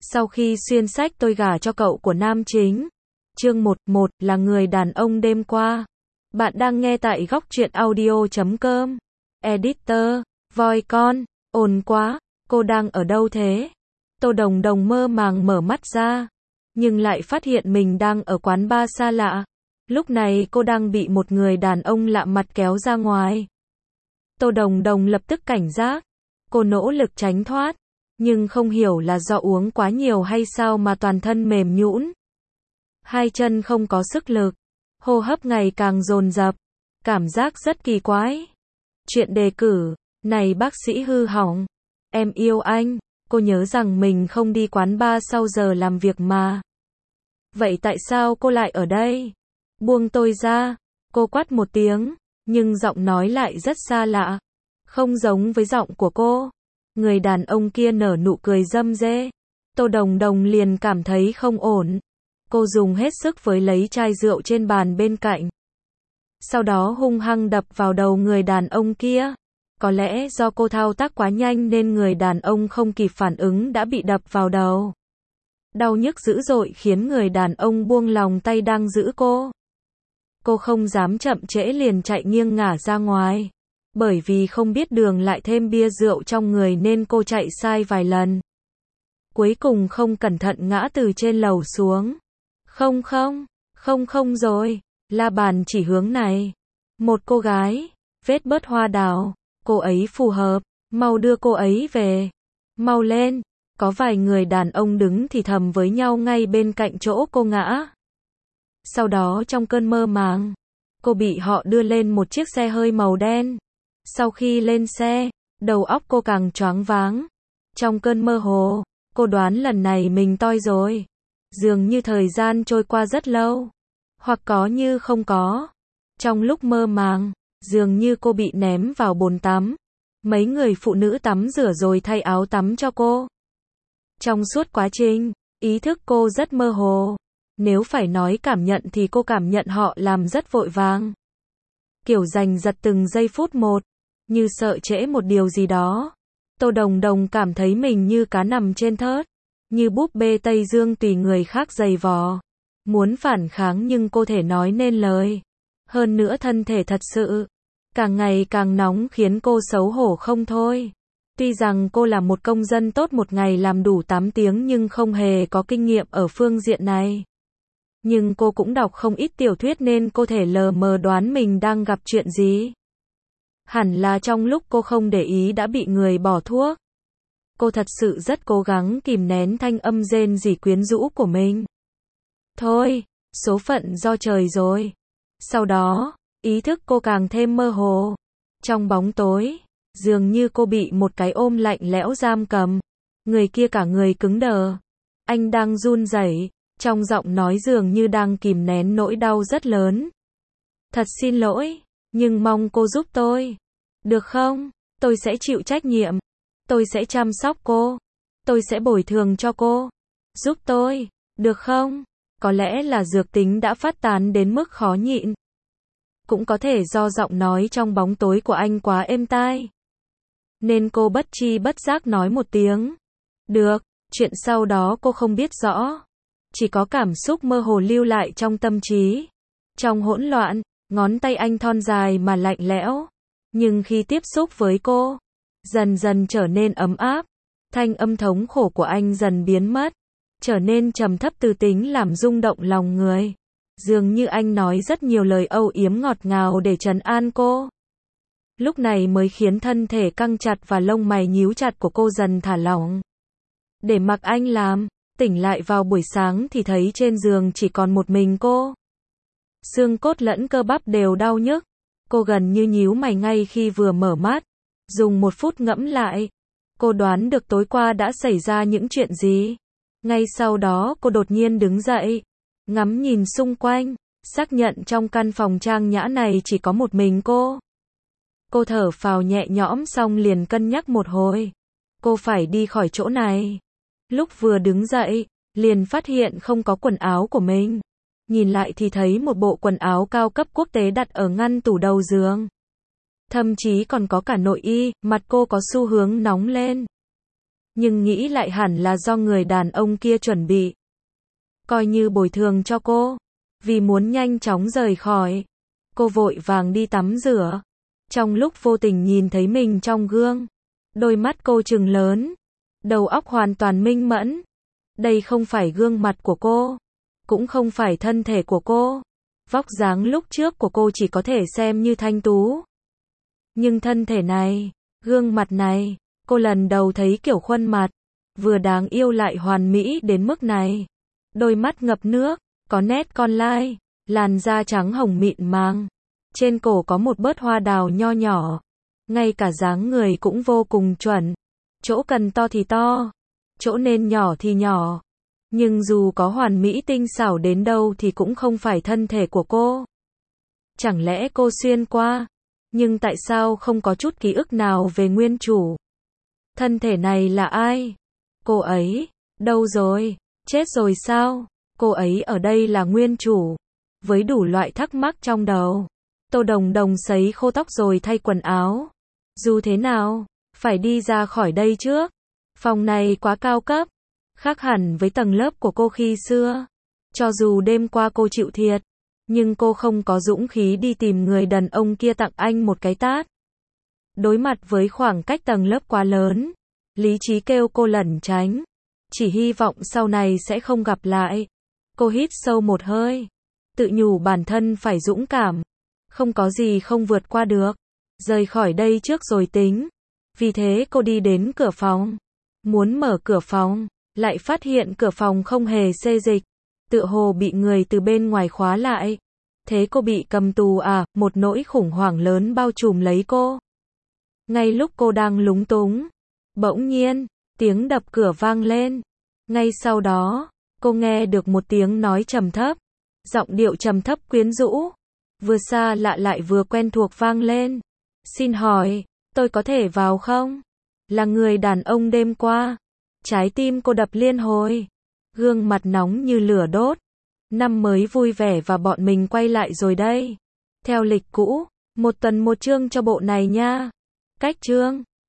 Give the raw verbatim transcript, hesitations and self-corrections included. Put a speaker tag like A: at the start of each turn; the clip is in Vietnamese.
A: Sau khi xuyên sách tôi gả cho cậu của nam chính. Chương một, một là người đàn ông đêm qua. Bạn đang nghe tại góc truyện audio chấm com. Editor, voi con, ồn quá, cô đang ở đâu thế? Tô Đồng Đồng mơ màng mở mắt ra, nhưng lại phát hiện mình đang ở quán bar xa lạ. Lúc này cô đang bị một người đàn ông lạ mặt kéo ra ngoài. Tô Đồng Đồng lập tức cảnh giác. Cô nỗ lực tránh thoát, nhưng không hiểu là do uống quá nhiều hay sao mà toàn thân mềm nhũn. Hai chân không có sức lực, hô hấp ngày càng dồn dập, cảm giác rất kỳ quái. Chuyện đề cử, này bác sĩ hư hỏng, em yêu anh, cô nhớ rằng mình không đi quán bar sau giờ làm việc mà. Vậy tại sao cô lại ở đây? Buông tôi ra, cô quát một tiếng, nhưng giọng nói lại rất xa lạ, không giống với giọng của cô. Người đàn ông kia nở nụ cười râm rê. Tô Đồng Đồng liền cảm thấy không ổn. Cô dùng hết sức với lấy chai rượu trên bàn bên cạnh. Sau đó hung hăng đập vào đầu người đàn ông kia. Có lẽ do cô thao tác quá nhanh nên người đàn ông không kịp phản ứng đã bị đập vào đầu. Đau nhức dữ dội khiến người đàn ông buông lòng tay đang giữ cô. Cô không dám chậm trễ liền chạy nghiêng ngả ra ngoài. Bởi vì không biết đường lại thêm bia rượu trong người nên cô chạy sai vài lần. Cuối cùng không cẩn thận ngã từ trên lầu xuống. Không không, không không rồi, la bàn chỉ hướng này. Một cô gái, vết bớt hoa đào, cô ấy phù hợp, mau đưa cô ấy về. Mau lên, có vài người đàn ông đứng thì thầm với nhau ngay bên cạnh chỗ cô ngã. Sau đó trong cơn mơ màng, cô bị họ đưa lên một chiếc xe hơi màu đen. Sau khi lên xe, đầu óc cô càng choáng váng. Trong cơn mơ hồ, cô đoán lần này mình toi rồi. Dường như thời gian trôi qua rất lâu. Hoặc có như không có. Trong lúc mơ màng, dường như cô bị ném vào bồn tắm. Mấy người phụ nữ tắm rửa rồi thay áo tắm cho cô. Trong suốt quá trình, ý thức cô rất mơ hồ. Nếu phải nói cảm nhận thì cô cảm nhận họ làm rất vội vàng. Kiểu giành giật từng giây phút một. Như sợ trễ một điều gì đó. Tô Đồng Đồng cảm thấy mình như cá nằm trên thớt. Như búp bê Tây Dương tùy người khác giày vò. Muốn phản kháng nhưng cô thể nói nên lời. Hơn nữa thân thể thật sự càng ngày càng nóng khiến cô xấu hổ không thôi. Tuy rằng cô là một công dân tốt một ngày làm đủ tám tiếng nhưng không hề có kinh nghiệm ở phương diện này. Nhưng cô cũng đọc không ít tiểu thuyết nên cô thể lờ mờ đoán mình đang gặp chuyện gì. Hẳn là trong lúc cô không để ý đã bị người bỏ thuốc. Cô thật sự rất cố gắng kìm nén thanh âm rên rỉ quyến rũ của mình. Thôi, số phận do trời rồi. Sau đó, ý thức cô càng thêm mơ hồ. Trong bóng tối, dường như cô bị một cái ôm lạnh lẽo giam cầm. Người kia cả người cứng đờ. Anh đang run rẩy, trong giọng nói dường như đang kìm nén nỗi đau rất lớn. Thật xin lỗi, nhưng mong cô giúp tôi. Được không? Tôi sẽ chịu trách nhiệm. Tôi sẽ chăm sóc cô. Tôi sẽ bồi thường cho cô. Giúp tôi, được không? Có lẽ là dược tính đã phát tán đến mức khó nhịn. Cũng có thể do giọng nói trong bóng tối của anh quá êm tai. Nên cô bất tri bất giác nói một tiếng. Được, chuyện sau đó cô không biết rõ. Chỉ có cảm xúc mơ hồ lưu lại trong tâm trí. Trong hỗn loạn, ngón tay anh thon dài mà lạnh lẽo. Nhưng khi tiếp xúc với cô, dần dần trở nên ấm áp. Thanh âm thống khổ của anh dần biến mất. Trở nên trầm thấp từ tính làm rung động lòng người. Dường như anh nói rất nhiều lời âu yếm ngọt ngào để trấn an cô. Lúc này mới khiến thân thể căng chặt và lông mày nhíu chặt của cô dần thả lỏng. Để mặc anh làm, tỉnh lại vào buổi sáng thì thấy trên giường chỉ còn một mình cô. Xương cốt lẫn cơ bắp đều đau nhức. Cô gần như nhíu mày ngay khi vừa mở mắt. Dùng một phút ngẫm lại. Cô đoán được tối qua đã xảy ra những chuyện gì. Ngay sau đó cô đột nhiên đứng dậy. Ngắm nhìn xung quanh. Xác nhận trong căn phòng trang nhã này chỉ có một mình cô. Cô thở phào nhẹ nhõm xong liền cân nhắc một hồi. Cô phải đi khỏi chỗ này. Lúc vừa đứng dậy, liền phát hiện không có quần áo của mình. Nhìn lại thì thấy một bộ quần áo cao cấp quốc tế đặt ở ngăn tủ đầu giường. Thậm chí còn có cả nội y, mặt cô có xu hướng nóng lên. Nhưng nghĩ lại hẳn là do người đàn ông kia chuẩn bị. Coi như bồi thường cho cô. Vì muốn nhanh chóng rời khỏi. Cô vội vàng đi tắm rửa. Trong lúc vô tình nhìn thấy mình trong gương. Đôi mắt cô trừng lớn. Đầu óc hoàn toàn minh mẫn. Đây không phải gương mặt của cô. Cũng không phải thân thể của cô. Vóc dáng lúc trước của cô chỉ có thể xem như thanh tú. Nhưng thân thể này, gương mặt này, cô lần đầu thấy kiểu khuôn mặt. Vừa đáng yêu lại hoàn mỹ đến mức này. Đôi mắt ngập nước, có nét con lai, làn da trắng hồng mịn màng. Trên cổ có một bớt hoa đào nho nhỏ. Ngay cả dáng người cũng vô cùng chuẩn. Chỗ cần to thì to, chỗ nên nhỏ thì nhỏ. Nhưng dù có hoàn mỹ tinh xảo đến đâu thì cũng không phải thân thể của cô. Chẳng lẽ cô xuyên qua? Nhưng tại sao không có chút ký ức nào về nguyên chủ? Thân thể này là ai? Cô ấy, đâu rồi? Chết rồi sao? Cô ấy ở đây là nguyên chủ. Với đủ loại thắc mắc trong đầu, Tô Đồng Đồng sấy khô tóc rồi thay quần áo. Dù thế nào, phải đi ra khỏi đây trước. Phòng này quá cao cấp. Khác hẳn với tầng lớp của cô khi xưa. Cho dù đêm qua cô chịu thiệt, nhưng cô không có dũng khí đi tìm người đàn ông kia tặng anh một cái tát. Đối mặt với khoảng cách tầng lớp quá lớn, lý trí kêu cô lẩn tránh. Chỉ hy vọng sau này sẽ không gặp lại. Cô hít sâu một hơi. Tự nhủ bản thân phải dũng cảm. Không có gì không vượt qua được. Rời khỏi đây trước rồi tính. Vì thế cô đi đến cửa phòng. Muốn mở cửa phòng. Lại phát hiện cửa phòng không hề xê dịch. Tựa hồ bị người từ bên ngoài khóa lại. Thế cô bị cầm tù à? Một nỗi khủng hoảng lớn bao trùm lấy cô. Ngay lúc cô đang lúng túng, bỗng nhiên, tiếng đập cửa vang lên. Ngay sau đó, cô nghe được một tiếng nói trầm thấp. Giọng điệu trầm thấp quyến rũ. Vừa xa lạ lại vừa quen thuộc vang lên. Xin hỏi, tôi có thể vào không? Là người đàn ông đêm qua. Trái tim cô đập liên hồi. Gương mặt nóng như lửa đốt. Năm mới vui vẻ và bọn mình quay lại rồi đây. Theo lịch cũ, một tuần một chương cho bộ này nha. Cách chương